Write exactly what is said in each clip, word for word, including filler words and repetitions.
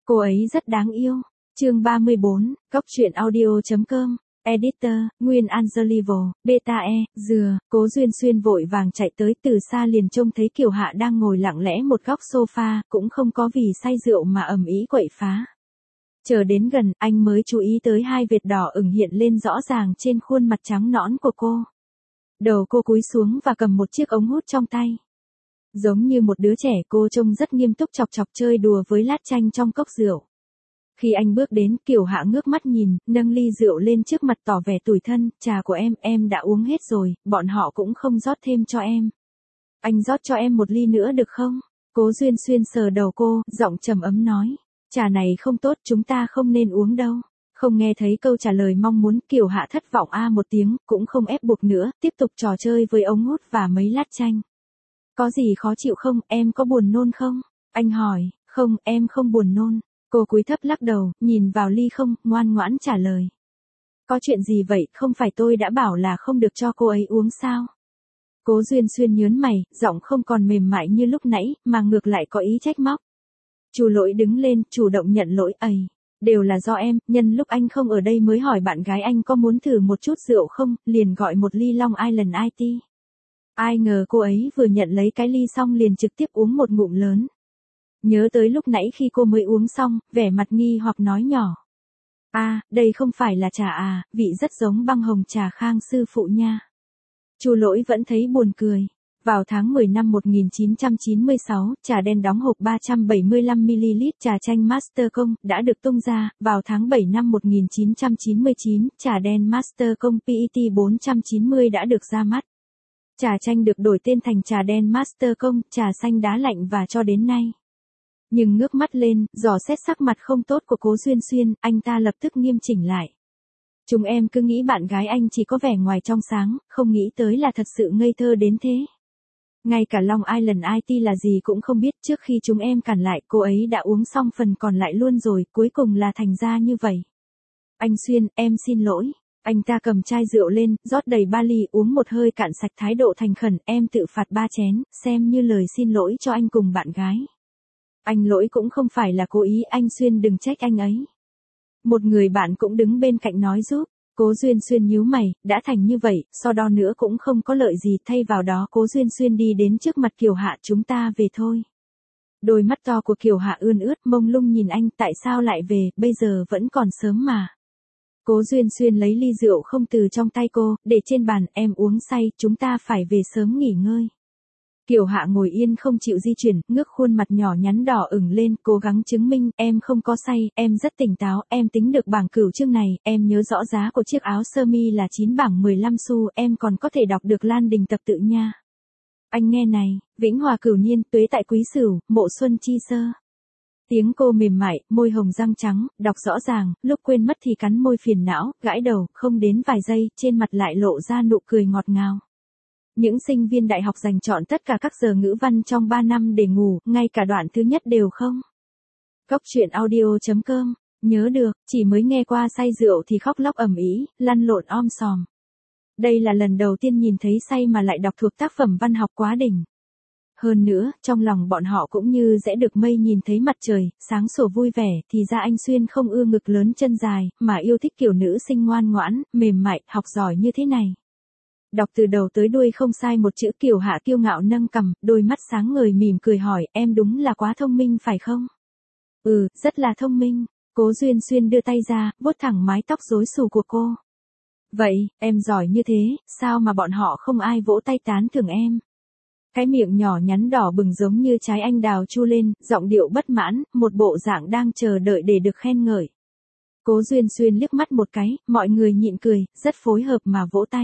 Cô ấy rất đáng yêu. Chương ba mươi bốn, Cóc truyện audio.com. Editor, Nguyên Angelivo, Beta E, Dừa. Cố Duyên Xuyên vội vàng chạy tới, từ xa liền trông thấy Kiều Hạ đang ngồi lặng lẽ một góc sofa, cũng không có vì say rượu mà ầm ĩ quậy phá. Chờ đến gần, anh mới chú ý tới hai vệt đỏ ửng hiện lên rõ ràng trên khuôn mặt trắng nõn của cô. Đầu cô cúi xuống và cầm một chiếc ống hút trong tay. Giống như một đứa trẻ, cô trông rất nghiêm túc chọc chọc chơi đùa với lát chanh trong cốc rượu. Khi anh bước đến, Kiều Hạ ngước mắt nhìn, nâng ly rượu lên trước mặt tỏ vẻ tủi thân, trà của em, em đã uống hết rồi, bọn họ cũng không rót thêm cho em. Anh rót cho em một ly nữa được không? Cố Duyên Xuyên sờ đầu cô, giọng trầm ấm nói. Trà này không tốt, chúng ta không nên uống đâu. Không nghe thấy câu trả lời mong muốn, Kiều Hạ thất vọng a một tiếng, cũng không ép buộc nữa, tiếp tục trò chơi với ống hút và mấy lát chanh. Có gì khó chịu không, em có buồn nôn không? Anh hỏi. Không, em không buồn nôn. Cô cúi thấp lắc đầu, nhìn vào ly không, ngoan ngoãn trả lời. Có chuyện gì vậy, không phải tôi đã bảo là không được cho cô ấy uống sao? Cố Duyên Xuyên nhớn mày, giọng không còn mềm mại như lúc nãy, mà ngược lại có ý trách móc. Chu Lỗi đứng lên, chủ động nhận lỗi, ầy. Đều là do em, nhân lúc anh không ở đây mới hỏi bạn gái anh có muốn thử một chút rượu không, liền gọi một ly Long Island i tê. Ai ngờ cô ấy vừa nhận lấy cái ly xong liền trực tiếp uống một ngụm lớn. Nhớ tới lúc nãy khi cô mới uống xong, vẻ mặt nghi hoặc nói nhỏ. À, đây không phải là trà à, vị rất giống băng hồng trà Khang sư phụ nha. Chu Lỗi vẫn thấy buồn cười. Vào tháng mười năm một nghìn chín trăm chín mươi sáu, trà đen đóng hộp ba trăm bảy mươi lăm mi li lít trà chanh Master Công đã được tung ra. Vào tháng bảy năm một nghìn chín trăm chín mươi chín, trà đen Master Công pê e tê bốn trăm chín mươi đã được ra mắt. Trà chanh được đổi tên thành trà đen Master Công, trà xanh đá lạnh và cho đến nay. Nhưng ngước mắt lên, dò xét sắc mặt không tốt của Cố Duyên Xuyên, anh ta lập tức nghiêm chỉnh lại. Chúng em cứ nghĩ bạn gái anh chỉ có vẻ ngoài trong sáng, không nghĩ tới là thật sự ngây thơ đến thế. Ngay cả Long Island i tê là gì cũng không biết, trước khi chúng em cản lại, cô ấy đã uống xong phần còn lại luôn rồi, cuối cùng là thành ra như vậy. Anh Xuyên, em xin lỗi. Anh ta cầm chai rượu lên, rót đầy ba ly, uống một hơi cạn sạch, thái độ thành khẩn, em tự phạt ba chén, xem như lời xin lỗi cho anh cùng bạn gái. Anh Lỗi cũng không phải là cố ý, anh Xuyên đừng trách anh ấy. Một người bạn cũng đứng bên cạnh nói giúp. Cố Duyên Xuyên nhíu mày, đã thành như vậy, so đo nữa cũng không có lợi gì, thay vào đó Cố Duyên Xuyên đi đến trước mặt Kiều Hạ, chúng ta về thôi. Đôi mắt to của Kiều Hạ ươn ướt, mông lung nhìn anh, tại sao lại về, bây giờ vẫn còn sớm mà. Cố Duyên Xuyên lấy ly rượu không từ trong tay cô, để trên bàn, em uống say, chúng ta phải về sớm nghỉ ngơi. Kiều Hạ ngồi yên không chịu di chuyển, ngước khuôn mặt nhỏ nhắn đỏ ửng lên, cố gắng chứng minh, em không có say, em rất tỉnh táo, em tính được bảng cửu chương này, em nhớ rõ giá của chiếc áo sơ mi là chín bảng mười lăm xu, em còn có thể đọc được Lan Đình tập tự nha. Anh nghe này, vĩnh hòa cửu niên, tuế tại quý sửu, mộ xuân chi sơ. Tiếng cô mềm mại, môi hồng răng trắng, đọc rõ ràng, lúc quên mất thì cắn môi phiền não, gãi đầu, không đến vài giây, trên mặt lại lộ ra nụ cười ngọt ngào. Những sinh viên đại học dành chọn tất cả các giờ ngữ văn trong ba năm để ngủ, ngay cả đoạn thứ nhất đều không. Cóc truyện audio.com, nhớ được, chỉ mới nghe qua say rượu thì khóc lóc ầm ĩ, lăn lộn om sòm. Đây là lần đầu tiên nhìn thấy say mà lại đọc thuộc tác phẩm văn học quá đỉnh. Hơn nữa, trong lòng bọn họ cũng như rẽ được mây nhìn thấy mặt trời, sáng sủa vui vẻ, thì ra anh Xuyên không ưa ngực lớn chân dài, mà yêu thích kiểu nữ sinh ngoan ngoãn, mềm mại, học giỏi như thế này. Đọc từ đầu tới đuôi không sai một chữ. Kiều Hạ kiêu ngạo nâng cằm, đôi mắt sáng ngời mỉm cười hỏi, em đúng là quá thông minh phải không? Ừ, rất là thông minh. Cố Duyên Xuyên đưa tay ra, vuốt thẳng mái tóc rối xù của cô. Vậy, em giỏi như thế, sao mà bọn họ không ai vỗ tay tán thưởng em? Cái miệng nhỏ nhắn đỏ bừng giống như trái anh đào chu lên, giọng điệu bất mãn, một bộ dạng đang chờ đợi để được khen ngợi. Cố Duyên Xuyên liếc mắt một cái, mọi người nhịn cười, rất phối hợp mà vỗ tay.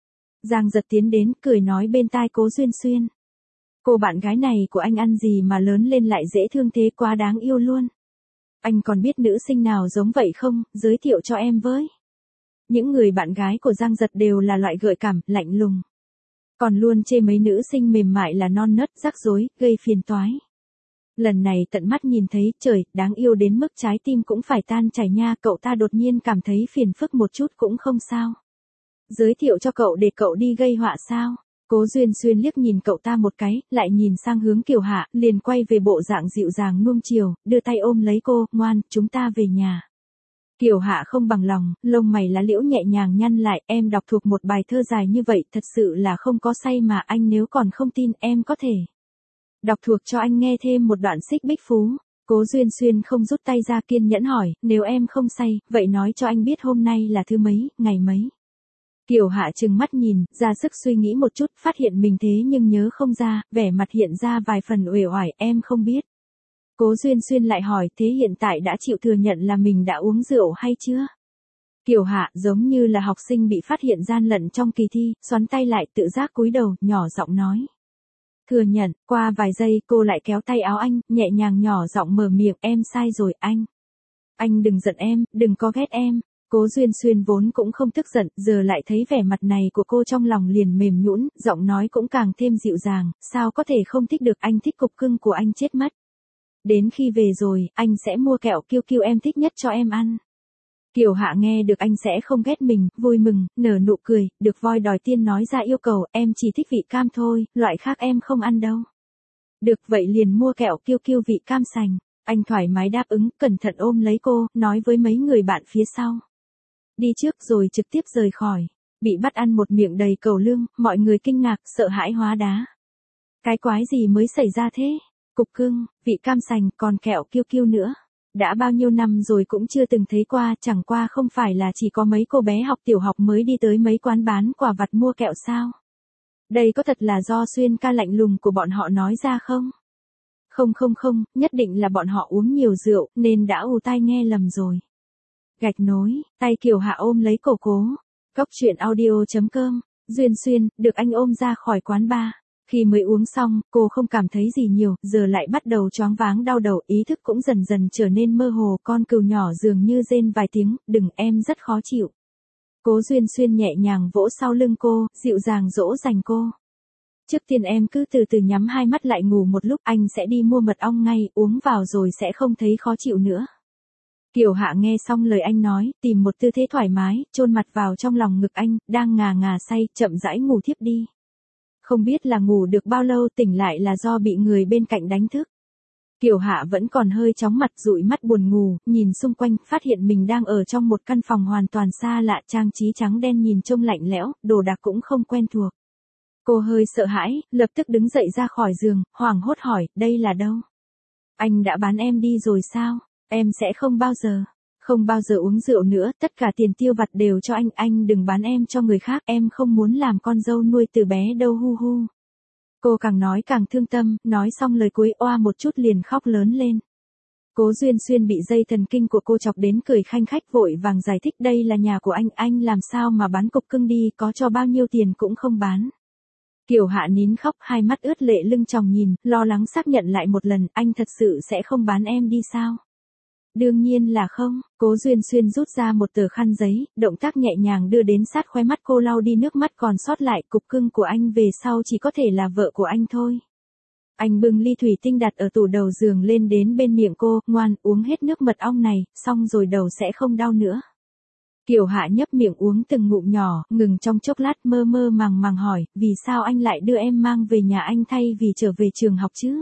Giang Giật tiến đến, cười nói bên tai Cố Duyên Xuyên. Cô bạn gái này của anh ăn gì mà lớn lên lại dễ thương thế, quá đáng yêu luôn. Anh còn biết nữ sinh nào giống vậy không, giới thiệu cho em với. Những người bạn gái của Giang Giật đều là loại gợi cảm, lạnh lùng. Còn luôn chê mấy nữ sinh mềm mại là non nớt, rắc rối, gây phiền toái. Lần này tận mắt nhìn thấy, trời, đáng yêu đến mức trái tim cũng phải tan chảy nha, cậu ta đột nhiên cảm thấy phiền phức một chút cũng không sao. Giới thiệu cho cậu để cậu đi gây họa sao? Cố Duyên Xuyên liếc nhìn cậu ta một cái, lại nhìn sang hướng Kiều Hạ, liền quay về bộ dạng dịu dàng nuông chiều, đưa tay ôm lấy cô, ngoan, chúng ta về nhà. Kiều Hạ không bằng lòng, lông mày lá liễu nhẹ nhàng nhăn lại, em đọc thuộc một bài thơ dài như vậy, thật sự là không có say mà, anh nếu còn không tin em có thể đọc thuộc cho anh nghe thêm một đoạn Xích Bích Phú. Cố Duyên Xuyên không rút tay ra, kiên nhẫn hỏi, nếu em không say, vậy nói cho anh biết hôm nay là thứ mấy, ngày mấy. Kiều Hạ trừng mắt nhìn, ra sức suy nghĩ một chút, phát hiện mình thế nhưng nhớ không ra, vẻ mặt hiện ra vài phần uể oải, em không biết. Cố Duyên Xuyên lại hỏi, thế hiện tại đã chịu thừa nhận là mình đã uống rượu hay chưa? Kiều Hạ giống như là học sinh bị phát hiện gian lận trong kỳ thi, xoắn tay lại tự giác cúi đầu, nhỏ giọng nói. Thừa nhận, qua vài giây cô lại kéo tay áo anh, nhẹ nhàng nhỏ giọng mở miệng, em sai rồi anh. Anh đừng giận em, đừng có ghét em. Cố Duyên Xuyên vốn cũng không tức giận, giờ lại thấy vẻ mặt này của cô trong lòng liền mềm nhũn, giọng nói cũng càng thêm dịu dàng, sao có thể không thích được, anh thích cục cưng của anh chết mất. Đến khi về rồi, anh sẽ mua kẹo kiêu kiêu em thích nhất cho em ăn. Kiều Hạ nghe được anh sẽ không ghét mình, vui mừng, nở nụ cười, được voi đòi tiên nói ra yêu cầu, em chỉ thích vị cam thôi, loại khác em không ăn đâu. Được vậy liền mua kẹo kiêu kiêu vị cam sành. Anh thoải mái đáp ứng, cẩn thận ôm lấy cô, nói với mấy người bạn phía sau. Đi trước rồi trực tiếp rời khỏi. Bị bắt ăn một miệng đầy cầu lương, mọi người kinh ngạc, sợ hãi hóa đá. Cái quái gì mới xảy ra thế? Cục cưng, vị cam sành, còn kẹo kiêu kiêu nữa. Đã bao nhiêu năm rồi cũng chưa từng thấy qua, chẳng qua không phải là chỉ có mấy cô bé học tiểu học mới đi tới mấy quán bán quà vặt mua kẹo sao? Đây có thật là do Xuyên ca lạnh lùng của bọn họ nói ra không? Không không không, nhất định là bọn họ uống nhiều rượu, nên đã ù tai nghe lầm rồi. Gạch nối, tay Kiều Hạ ôm lấy cổ Cố. Cốc truyện audio chấm com, Duyên Xuyên, được anh ôm ra khỏi quán bar. Khi mới uống xong, cô không cảm thấy gì nhiều, giờ lại bắt đầu choáng váng đau đầu, ý thức cũng dần dần trở nên mơ hồ, con cừu nhỏ dường như rên vài tiếng, đừng, em rất khó chịu. Cố Duyên Xuyên nhẹ nhàng vỗ sau lưng cô, dịu dàng dỗ dành cô. Trước tiên em cứ từ từ nhắm hai mắt lại ngủ một lúc, anh sẽ đi mua mật ong ngay, uống vào rồi sẽ không thấy khó chịu nữa. Kiều Hạ nghe xong lời anh nói, tìm một tư thế thoải mái, chôn mặt vào trong lòng ngực anh, đang ngà ngà say, chậm rãi ngủ thiếp đi. Không biết là ngủ được bao lâu, tỉnh lại là do bị người bên cạnh đánh thức. Kiều Hạ vẫn còn hơi chóng mặt, dụi mắt buồn ngủ, nhìn xung quanh, phát hiện mình đang ở trong một căn phòng hoàn toàn xa lạ, trang trí trắng đen nhìn trông lạnh lẽo, đồ đạc cũng không quen thuộc. Cô hơi sợ hãi, lập tức đứng dậy ra khỏi giường, hoảng hốt hỏi, đây là đâu? Anh đã bán em đi rồi sao? Em sẽ không bao giờ, không bao giờ uống rượu nữa, tất cả tiền tiêu vặt đều cho anh, anh đừng bán em cho người khác, em không muốn làm con dâu nuôi từ bé đâu hu hu. Cô càng nói càng thương tâm, nói xong lời cuối oa một chút liền khóc lớn lên. Cố Duyên Xuyên bị dây thần kinh của cô chọc đến cười khanh khách, vội vàng giải thích, đây là nhà của anh, anh làm sao mà bán cục cưng đi, có cho bao nhiêu tiền cũng không bán. Kiều Hạ nín khóc, hai mắt ướt lệ lưng tròng nhìn, lo lắng xác nhận lại một lần, anh thật sự sẽ không bán em đi sao? Đương nhiên là không. Cố Duyên Xuyên rút ra một tờ khăn giấy, động tác nhẹ nhàng đưa đến sát khóe mắt cô, lau đi nước mắt còn sót lại, cục cưng của anh về sau chỉ có thể là vợ của anh thôi. Anh bưng ly thủy tinh đặt ở tủ đầu giường lên đến bên miệng cô, ngoan, uống hết nước mật ong này, xong rồi đầu sẽ không đau nữa. Kiều Hạ nhấp miệng uống từng ngụm nhỏ, ngừng trong chốc lát, mơ mơ màng màng hỏi, vì sao anh lại đưa em mang về nhà anh thay vì trở về trường học chứ?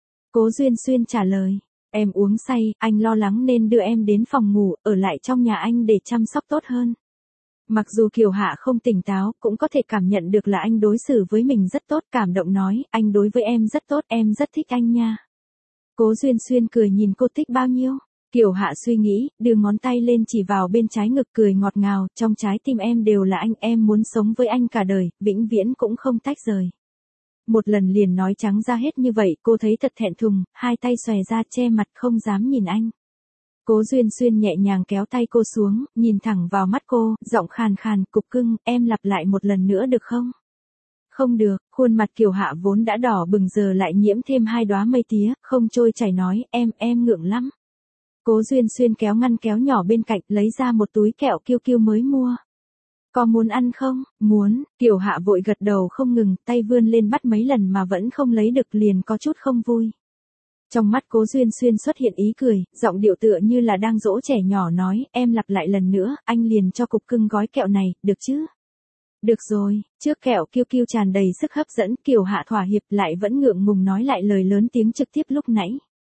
Cố Duyên Xuyên trả lời, em uống say, anh lo lắng nên đưa em đến phòng ngủ, ở lại trong nhà anh để chăm sóc tốt hơn. Mặc dù Kiều Hạ không tỉnh táo, cũng có thể cảm nhận được là anh đối xử với mình rất tốt, cảm động nói, anh đối với em rất tốt, em rất thích anh nha. Cố Duyên Xuyên cười nhìn cô, thích bao nhiêu? Kiều Hạ suy nghĩ, đưa ngón tay lên chỉ vào bên trái ngực, cười ngọt ngào, trong trái tim em đều là anh, em muốn sống với anh cả đời, vĩnh viễn cũng không tách rời. Một lần liền nói trắng ra hết như vậy, cô thấy thật thẹn thùng, hai tay xòe ra che mặt không dám nhìn anh. Cố Duyên Xuyên nhẹ nhàng kéo tay cô xuống, nhìn thẳng vào mắt cô, giọng khàn khàn, cục cưng, em lặp lại một lần nữa được không? Không được, khuôn mặt Kiều Hạ vốn đã đỏ bừng giờ lại nhiễm thêm hai đóa mây tía, không trôi chảy nói, em, em ngượng lắm. Cố Duyên Xuyên kéo ngăn kéo nhỏ bên cạnh, lấy ra một túi kẹo kiêu kiêu mới mua. Có muốn ăn không? Muốn. Kiều Hạ vội gật đầu không ngừng, tay vươn lên bắt mấy lần mà vẫn không lấy được, liền có chút không vui. Trong mắt Cố Duyên Xuyên xuất hiện ý cười, giọng điệu tựa như là đang dỗ trẻ nhỏ nói, em lặp lại lần nữa, anh liền cho cục cưng gói kẹo này, được chứ? Được rồi, trước kẹo kiêu kiêu tràn đầy sức hấp dẫn, Kiều Hạ thỏa hiệp lại vẫn ngượng ngùng nói lại lời lớn tiếng trực tiếp lúc nãy.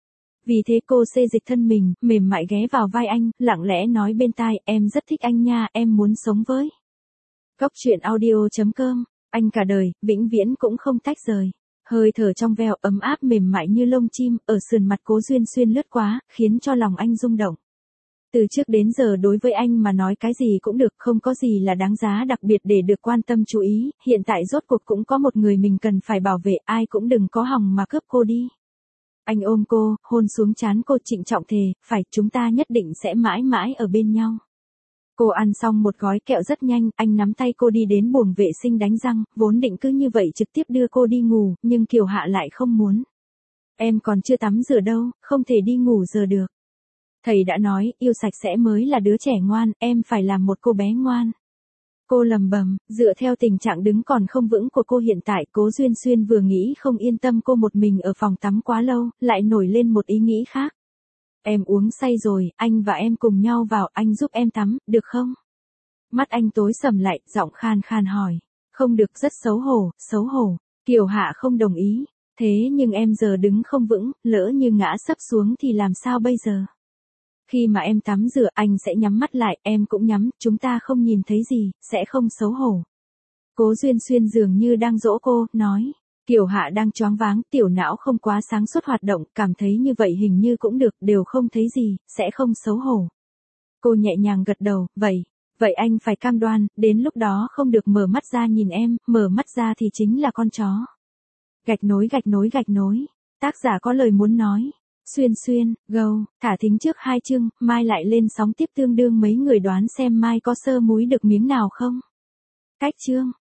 Vì thế cô xê dịch thân mình, mềm mại ghé vào vai anh, lặng lẽ nói bên tai, em rất thích anh nha, em muốn sống với. Góc truyện audio chấm com, anh cả đời, vĩnh viễn cũng không tách rời. Hơi thở trong veo ấm áp mềm mại như lông chim, ở sườn mặt Cố Duyên Xuyên lướt quá, khiến cho lòng anh rung động. Từ trước đến giờ đối với anh mà nói cái gì cũng được, không có gì là đáng giá đặc biệt để được quan tâm chú ý, hiện tại rốt cuộc cũng có một người mình cần phải bảo vệ, ai cũng đừng có hòng mà cướp cô đi. Anh ôm cô, hôn xuống trán cô trịnh trọng thề, phải, chúng ta nhất định sẽ mãi mãi ở bên nhau. Cô ăn xong một gói kẹo rất nhanh, anh nắm tay cô đi đến buồng vệ sinh đánh răng, vốn định cứ như vậy trực tiếp đưa cô đi ngủ, nhưng Kiều Hạ lại không muốn. Em còn chưa tắm rửa đâu, không thể đi ngủ giờ được. Thầy đã nói, yêu sạch sẽ mới là đứa trẻ ngoan, em phải làm một cô bé ngoan. Cô lầm bầm, dựa theo tình trạng đứng còn không vững của cô hiện tại, Cố Duyên Xuyên vừa nghĩ không yên tâm cô một mình ở phòng tắm quá lâu, lại nổi lên một ý nghĩ khác. Em uống say rồi, anh và em cùng nhau vào, anh giúp em tắm, được không? Mắt anh tối sầm lại, giọng khan khan hỏi. Không được, rất xấu hổ, xấu hổ. Kiều Hạ không đồng ý. Thế nhưng em giờ đứng không vững, lỡ như ngã sấp xuống thì làm sao bây giờ? Khi mà em tắm rửa, anh sẽ nhắm mắt lại, em cũng nhắm, chúng ta không nhìn thấy gì, sẽ không xấu hổ. Cố Duyên Xuyên dường như đang dỗ cô, nói. Kiều Hạ đang choáng váng, tiểu não không quá sáng suốt hoạt động, cảm thấy như vậy hình như cũng được, đều không thấy gì, sẽ không xấu hổ. Cô nhẹ nhàng gật đầu, vậy, vậy anh phải cam đoan, đến lúc đó không được mở mắt ra nhìn em, mở mắt ra thì chính là con chó. Gạch nối gạch nối gạch nối, tác giả có lời muốn nói. Xuyên Xuyên, go, thả thính trước hai chương, mai lại lên sóng tiếp tương đương mấy người đoán xem mai có sơ múi được miếng nào không? Cách chương.